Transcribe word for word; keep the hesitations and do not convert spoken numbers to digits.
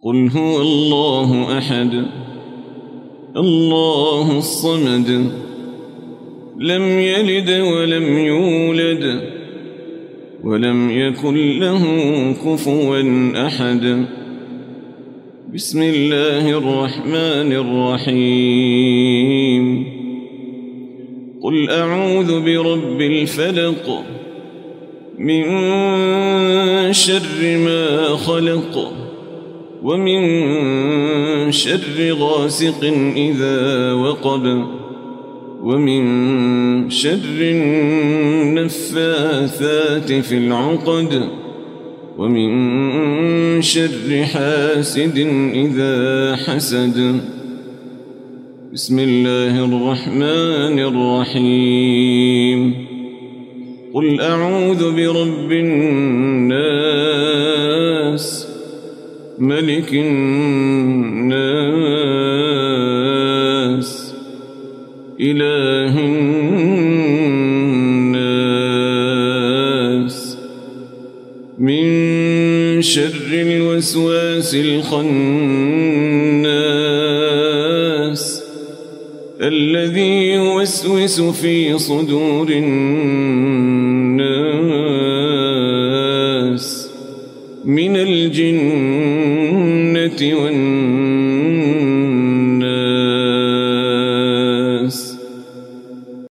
قل هو الله أحد الله الصمد لم يلد ولم يولد ولم يكن له كفوا أحد. بسم الله الرحمن الرحيم. قل أعوذ برب الفلق من شر ما خلق ومن شر غاسق إذا وقب ومن شر النفاثات في العقد ومن شر حاسد إذا حسد. بسم الله الرحمن الرحيم. قل أعوذ برب الناس ملك الناس إله الناس من شر الوسواس الخناس الذي يوسوس في صدور الناس من الجنة والناس.